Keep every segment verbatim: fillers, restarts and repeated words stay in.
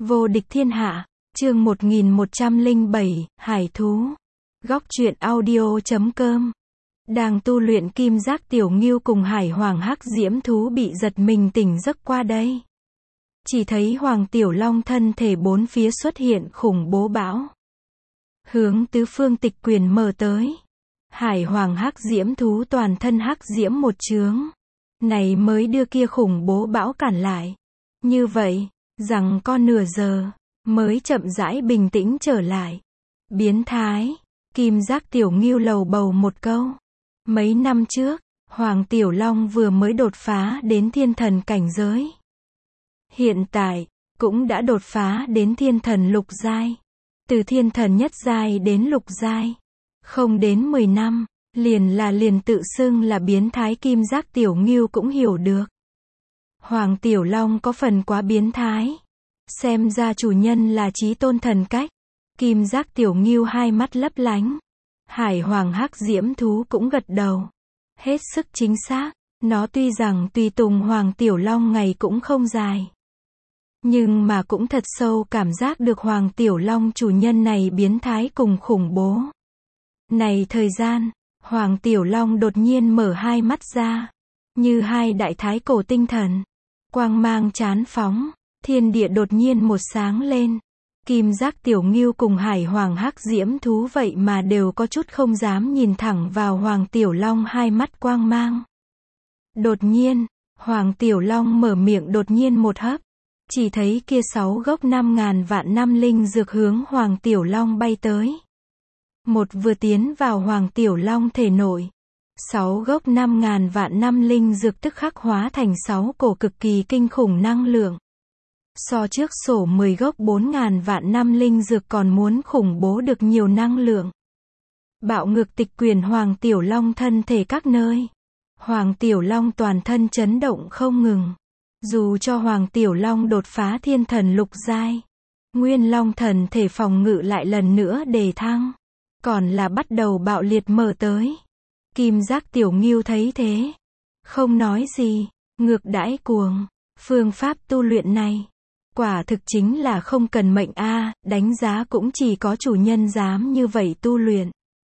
Vô địch thiên hạ, chương một nghìn một trăm lẻ bảy, Hải thú. Góc truyện audio chấm com. Đang tu luyện kim giác tiểu ngưu cùng hải hoàng hắc diễm thú bị giật mình tỉnh giấc qua đây. Chỉ thấy hoàng tiểu long thân thể bốn phía xuất hiện khủng bố bão. Hướng tứ phương tịch quyền mở tới. Hải hoàng hắc diễm thú toàn thân hắc diễm một chướng. Này mới đưa kia khủng bố bão cản lại. Như vậy, rằng con nửa giờ, mới chậm rãi bình tĩnh trở lại. Biến thái, kim giác tiểu ngưu lầu bầu một câu. Mấy năm trước, Hoàng Tiểu Long vừa mới đột phá đến thiên thần cảnh giới. Hiện tại, cũng đã đột phá đến thiên thần lục giai. Từ thiên thần nhất giai đến lục giai. Không đến mười năm, liền là liền tự xưng là biến thái kim giác tiểu ngưu cũng hiểu được. Hoàng Tiểu Long có phần quá biến thái. Xem ra chủ nhân là chí tôn thần cách. Kim giác tiểu ngưu hai mắt lấp lánh. Hải hoàng hắc diễm thú cũng gật đầu. Hết sức chính xác. Nó tuy rằng tùy tùng Hoàng Tiểu Long ngày cũng không dài. Nhưng mà cũng thật sâu cảm giác được Hoàng Tiểu Long chủ nhân này biến thái cùng khủng bố. Này thời gian, Hoàng Tiểu Long đột nhiên mở hai mắt ra. Như hai đại thái cổ tinh thần. Quang mang chán phóng. Thiên địa đột nhiên một sáng lên. Kim giác tiểu ngưu cùng hải hoàng hắc diễm thú vậy mà đều có chút không dám nhìn thẳng vào Hoàng Tiểu Long hai mắt quang mang. Đột nhiên, Hoàng Tiểu Long mở miệng đột nhiên một hấp. Chỉ thấy kia sáu gốc năm ngàn vạn năm linh dược hướng Hoàng Tiểu Long bay tới. Một vừa tiến vào Hoàng Tiểu Long thể nội. Sáu gốc năm ngàn vạn năm linh dược tức khắc hóa thành sáu cổ cực kỳ kinh khủng năng lượng. So trước sổ mười gốc bốn ngàn vạn năm linh dược còn muốn khủng bố được nhiều năng lượng. Bạo ngược tịch quyền Hoàng Tiểu Long thân thể các nơi. Hoàng Tiểu Long toàn thân chấn động không ngừng. Dù cho Hoàng Tiểu Long đột phá thiên thần lục giai. Nguyên Long thần thể phòng ngự lại lần nữa đề thăng. Còn là bắt đầu bạo liệt mở tới. Kim giác tiểu ngưu thấy thế. Không nói gì. Ngược đãi cuồng. Phương pháp tu luyện này. Quả thực chính là không cần mệnh a, đánh giá cũng chỉ có chủ nhân dám như vậy tu luyện.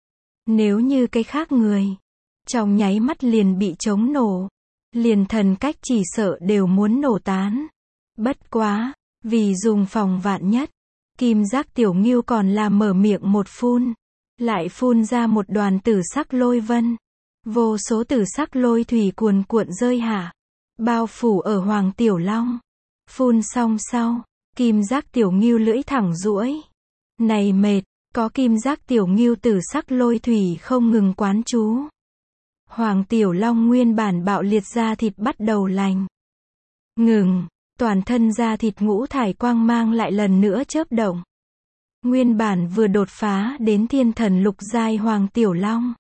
Nếu như cái khác người, trong nháy mắt liền bị chống nổ, liền thần cách chỉ sợ đều muốn nổ tán. Bất quá, vì dùng phòng vạn nhất, kim giác tiểu ngưu còn là mở miệng một phun, lại phun ra một đoàn tử sắc lôi vân. Vô số tử sắc lôi thủy cuồn cuộn rơi hạ, bao phủ ở Hoàng Tiểu Long. Phun xong sau, kim giác tiểu ngưu lưỡi thẳng duỗi. Này mệt, có kim giác tiểu ngưu tử sắc lôi thủy không ngừng quán chú. Hoàng Tiểu Long nguyên bản bạo liệt da thịt bắt đầu lành. Ngừng, toàn thân da thịt ngũ thải quang mang lại lần nữa chớp động. Nguyên bản vừa đột phá đến thiên thần lục giai Hoàng Tiểu Long.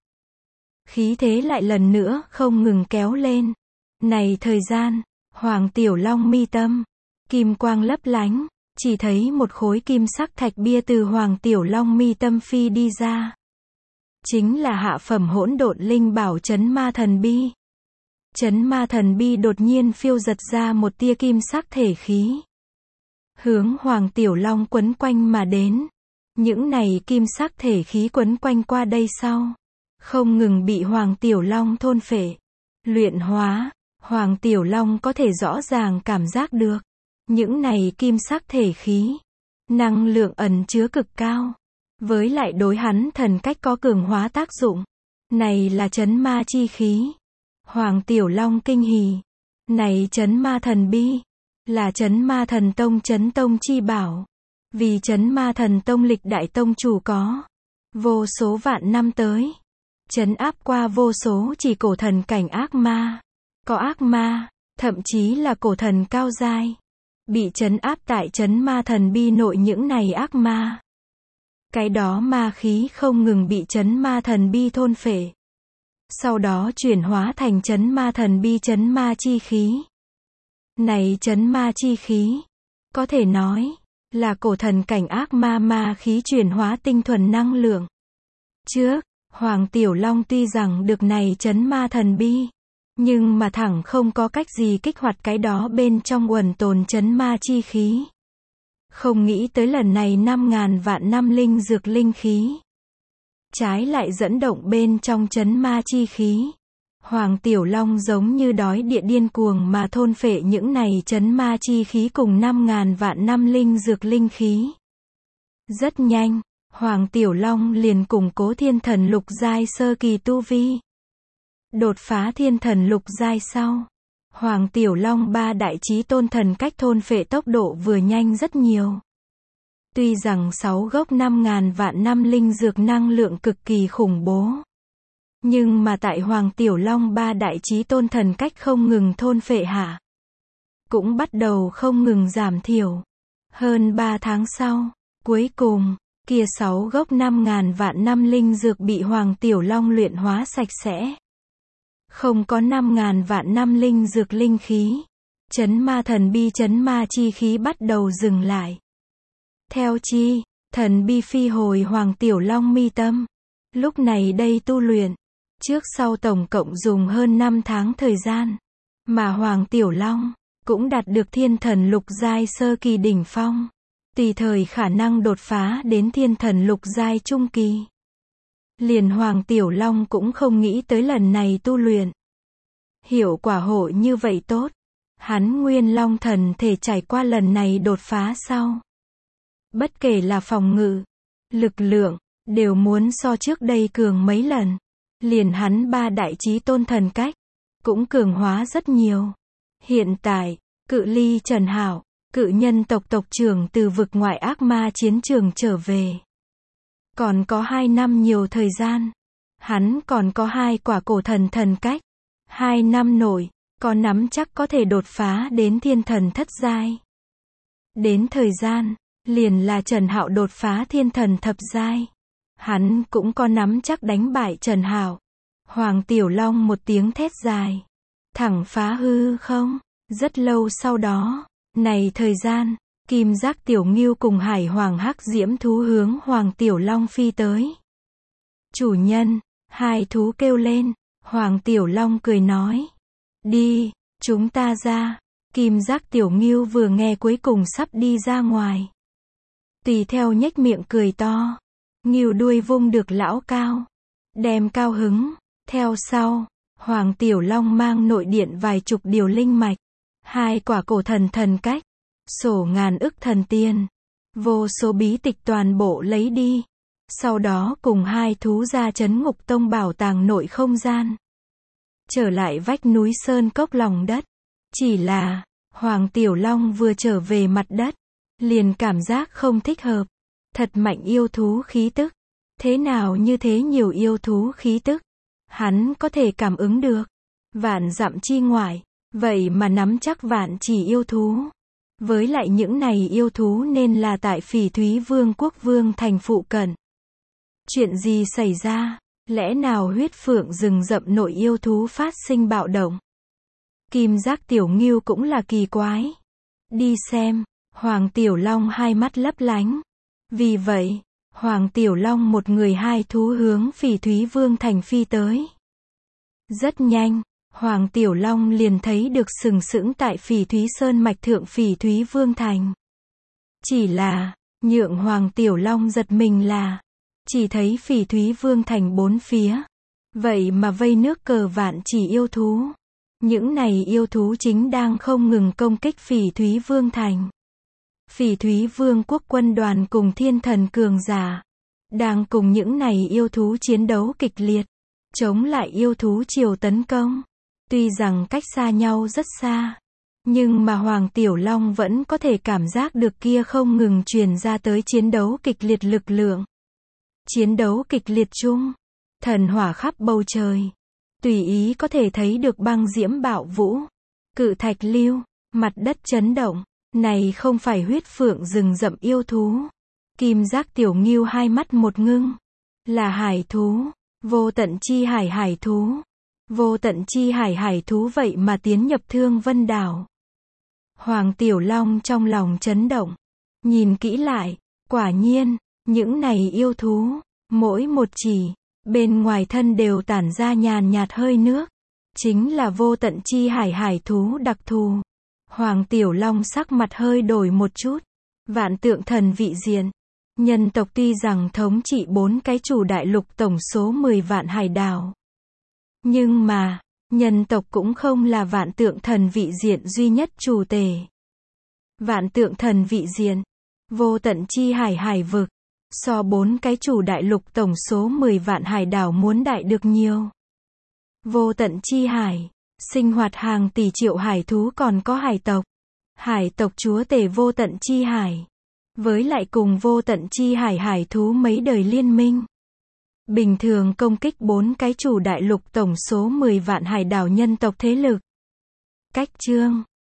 Khí thế lại lần nữa không ngừng kéo lên. Này thời gian, Hoàng Tiểu Long mi tâm. Kim quang lấp lánh, chỉ thấy một khối kim sắc thạch bia từ Hoàng Tiểu Long mi tâm phi đi ra. Chính là hạ phẩm hỗn độn linh bảo chấn ma thần bi. Chấn ma thần bi đột nhiên phiêu giật ra một tia kim sắc thể khí. Hướng Hoàng Tiểu Long quấn quanh mà đến. Những này kim sắc thể khí quấn quanh qua đây sau. Không ngừng bị Hoàng Tiểu Long thôn phệ. Luyện hóa, Hoàng Tiểu Long có thể rõ ràng cảm giác được. Những này kim sắc thể khí, năng lượng ẩn chứa cực cao, với lại đối hắn thần cách có cường hóa tác dụng. Này là chấn ma chi khí. Hoàng Tiểu Long kinh hỉ. Này chấn ma thần bi, là chấn ma thần tông chấn tông chi bảo. Vì chấn ma thần tông lịch đại tông chủ có vô số vạn năm tới, chấn áp qua vô số chỉ cổ thần cảnh ác ma. Có ác ma, thậm chí là cổ thần cao giai. Bị trấn áp tại chấn ma thần bi nội những này ác ma. Cái đó ma khí không ngừng bị chấn ma thần bi thôn phệ. Sau đó chuyển hóa thành chấn ma thần bi chấn ma chi khí. Này chấn ma chi khí, có thể nói, là cổ thần cảnh ác ma ma khí chuyển hóa tinh thuần năng lượng. Trước, Hoàng Tiểu Long tuy rằng được này chấn ma thần bi. Nhưng mà thẳng không có cách gì kích hoạt cái đó bên trong uẩn tồn chấn ma chi khí. Không nghĩ tới lần này năm ngàn vạn năm linh dược linh khí. Trái lại dẫn động bên trong chấn ma chi khí. Hoàng Tiểu Long giống như đói địa điên cuồng mà thôn phệ những này chấn ma chi khí cùng năm ngàn vạn năm linh dược linh khí. Rất nhanh, Hoàng Tiểu Long liền củng cố thiên thần lục giai sơ kỳ tu vi. Đột phá thiên thần lục giai sau, Hoàng Tiểu Long ba đại chí tôn thần cách thôn phệ tốc độ vừa nhanh rất nhiều. Tuy rằng sáu gốc năm ngàn vạn năm linh dược năng lượng cực kỳ khủng bố, nhưng mà tại Hoàng Tiểu Long ba đại chí tôn thần cách không ngừng thôn phệ hạ, cũng bắt đầu không ngừng giảm thiểu. Hơn ba tháng sau, cuối cùng, kia sáu gốc năm ngàn vạn năm linh dược bị Hoàng Tiểu Long luyện hóa sạch sẽ. Không có năm ngàn vạn năm linh dược linh khí. Chấn ma thần bi chấn ma chi khí bắt đầu dừng lại. Theo chi, thần bi phi hồi Hoàng Tiểu Long mi tâm. Lúc này đây tu luyện, trước sau tổng cộng dùng hơn năm tháng thời gian. Mà Hoàng Tiểu Long, cũng đạt được thiên thần lục giai sơ kỳ đỉnh phong. Tùy thời khả năng đột phá đến thiên thần lục giai trung kỳ. Liền Hoàng Tiểu Long cũng không nghĩ tới lần này tu luyện. Hiệu quả hội như vậy tốt. Hắn Nguyên Long thần thể trải qua lần này đột phá sau. Bất kể là phòng ngự, lực lượng, đều muốn so trước đây cường mấy lần. Liền hắn ba đại chí tôn thần cách, cũng cường hóa rất nhiều. Hiện tại, cự ly Trần Hảo, cự nhân tộc tộc trưởng từ vực ngoại ác ma chiến trường trở về. Còn có hai năm nhiều thời gian. Hắn còn có hai quả cổ thần thần cách. Hai năm nổi, có nắm chắc có thể đột phá đến thiên thần thất giai. Đến thời gian, liền là Trần Hạo đột phá thiên thần thập giai. Hắn cũng có nắm chắc đánh bại Trần Hạo. Hoàng Tiểu Long một tiếng thét dài. Thẳng phá hư không? Rất lâu sau đó, này thời gian, Kim Giác Tiểu Ngưu cùng Hải Hoàng Hắc Diễm thú hướng Hoàng Tiểu Long phi tới. Chủ nhân, hai thú kêu lên. Hoàng Tiểu Long cười nói. Đi, chúng ta ra. Kim Giác Tiểu Ngưu vừa nghe cuối cùng sắp đi ra ngoài. Tùy theo nhếch miệng cười to. Ngưu đuôi vung được lão cao. Đem cao hứng. Theo sau, Hoàng Tiểu Long mang nội điện vài chục điều linh mạch. Hai quả cổ thần thần cách. Sổ ngàn ức thần tiên. Vô số bí tịch toàn bộ lấy đi. Sau đó cùng hai thú ra trấn ngục tông bảo tàng nội không gian. Trở lại vách núi sơn cốc lòng đất. Chỉ là, Hoàng Tiểu Long vừa trở về mặt đất. Liền cảm giác không thích hợp. Thật mạnh yêu thú khí tức. Thế nào như thế nhiều yêu thú khí tức. Hắn có thể cảm ứng được. Vạn dặm chi ngoại. Vậy mà nắm chắc vạn chỉ yêu thú. Với lại những này yêu thú nên là tại Phỉ Thúy Vương quốc vương thành phụ cận. Chuyện gì xảy ra? Lẽ nào huyết phượng rừng rậm nội yêu thú phát sinh bạo động? Kim Giác Tiểu Ngưu cũng là kỳ quái. Đi xem, Hoàng Tiểu Long hai mắt lấp lánh. Vì vậy, Hoàng Tiểu Long một người hai thú hướng Phỉ Thúy Vương thành phi tới. Rất nhanh, Hoàng Tiểu Long liền thấy được sừng sững tại Phỉ Thúy Sơn mạch thượng Phỉ Thúy Vương thành. Chỉ là, nhượng Hoàng Tiểu Long giật mình là, chỉ thấy Phỉ Thúy Vương thành bốn phía. Vậy mà vây nước cờ vạn chỉ yêu thú. Những này yêu thú chính đang không ngừng công kích Phỉ Thúy Vương thành. Phỉ Thúy Vương quốc quân đoàn cùng thiên thần cường giả. Đang cùng những này yêu thú chiến đấu kịch liệt. Chống lại yêu thú triều tấn công. Tuy rằng cách xa nhau rất xa. Nhưng mà Hoàng Tiểu Long vẫn có thể cảm giác được kia không ngừng truyền ra tới chiến đấu kịch liệt lực lượng. Chiến đấu kịch liệt chung. Thần hỏa khắp bầu trời. Tùy ý có thể thấy được băng diễm bạo vũ. Cự thạch lưu. Mặt đất chấn động. Này không phải huyết phượng rừng rậm yêu thú. Kim Giác Tiểu Ngưu hai mắt một ngưng. Là hải thú. Vô tận chi hải hải thú. Vô tận chi hải hải thú vậy mà tiến nhập Thương Vân Đảo. Hoàng Tiểu Long trong lòng chấn động. Nhìn kỹ lại, quả nhiên, những này yêu thú, mỗi một chỉ, bên ngoài thân đều tản ra nhàn nhạt hơi nước. Chính là vô tận chi hải hải thú đặc thù. Hoàng Tiểu Long sắc mặt hơi đổi một chút. Vạn tượng thần vị diện. Nhân tộc tuy rằng thống trị bốn cái chủ đại lục tổng số mười vạn hải đảo. Nhưng mà, nhân tộc cũng không là vạn tượng thần vị diện duy nhất chủ tể. Vạn tượng thần vị diện, vô tận chi hải hải vực, so bốn cái chủ đại lục tổng số mười vạn hải đảo muốn đại được nhiều. Vô tận chi hải, sinh hoạt hàng tỷ triệu hải thú còn có hải tộc. Hải tộc chúa tể vô tận chi hải. Với lại cùng vô tận chi hải hải thú mấy đời liên minh. Bình thường công kích bốn cái chủ đại lục tổng số mười vạn hải đảo nhân tộc thế lực. Cách chương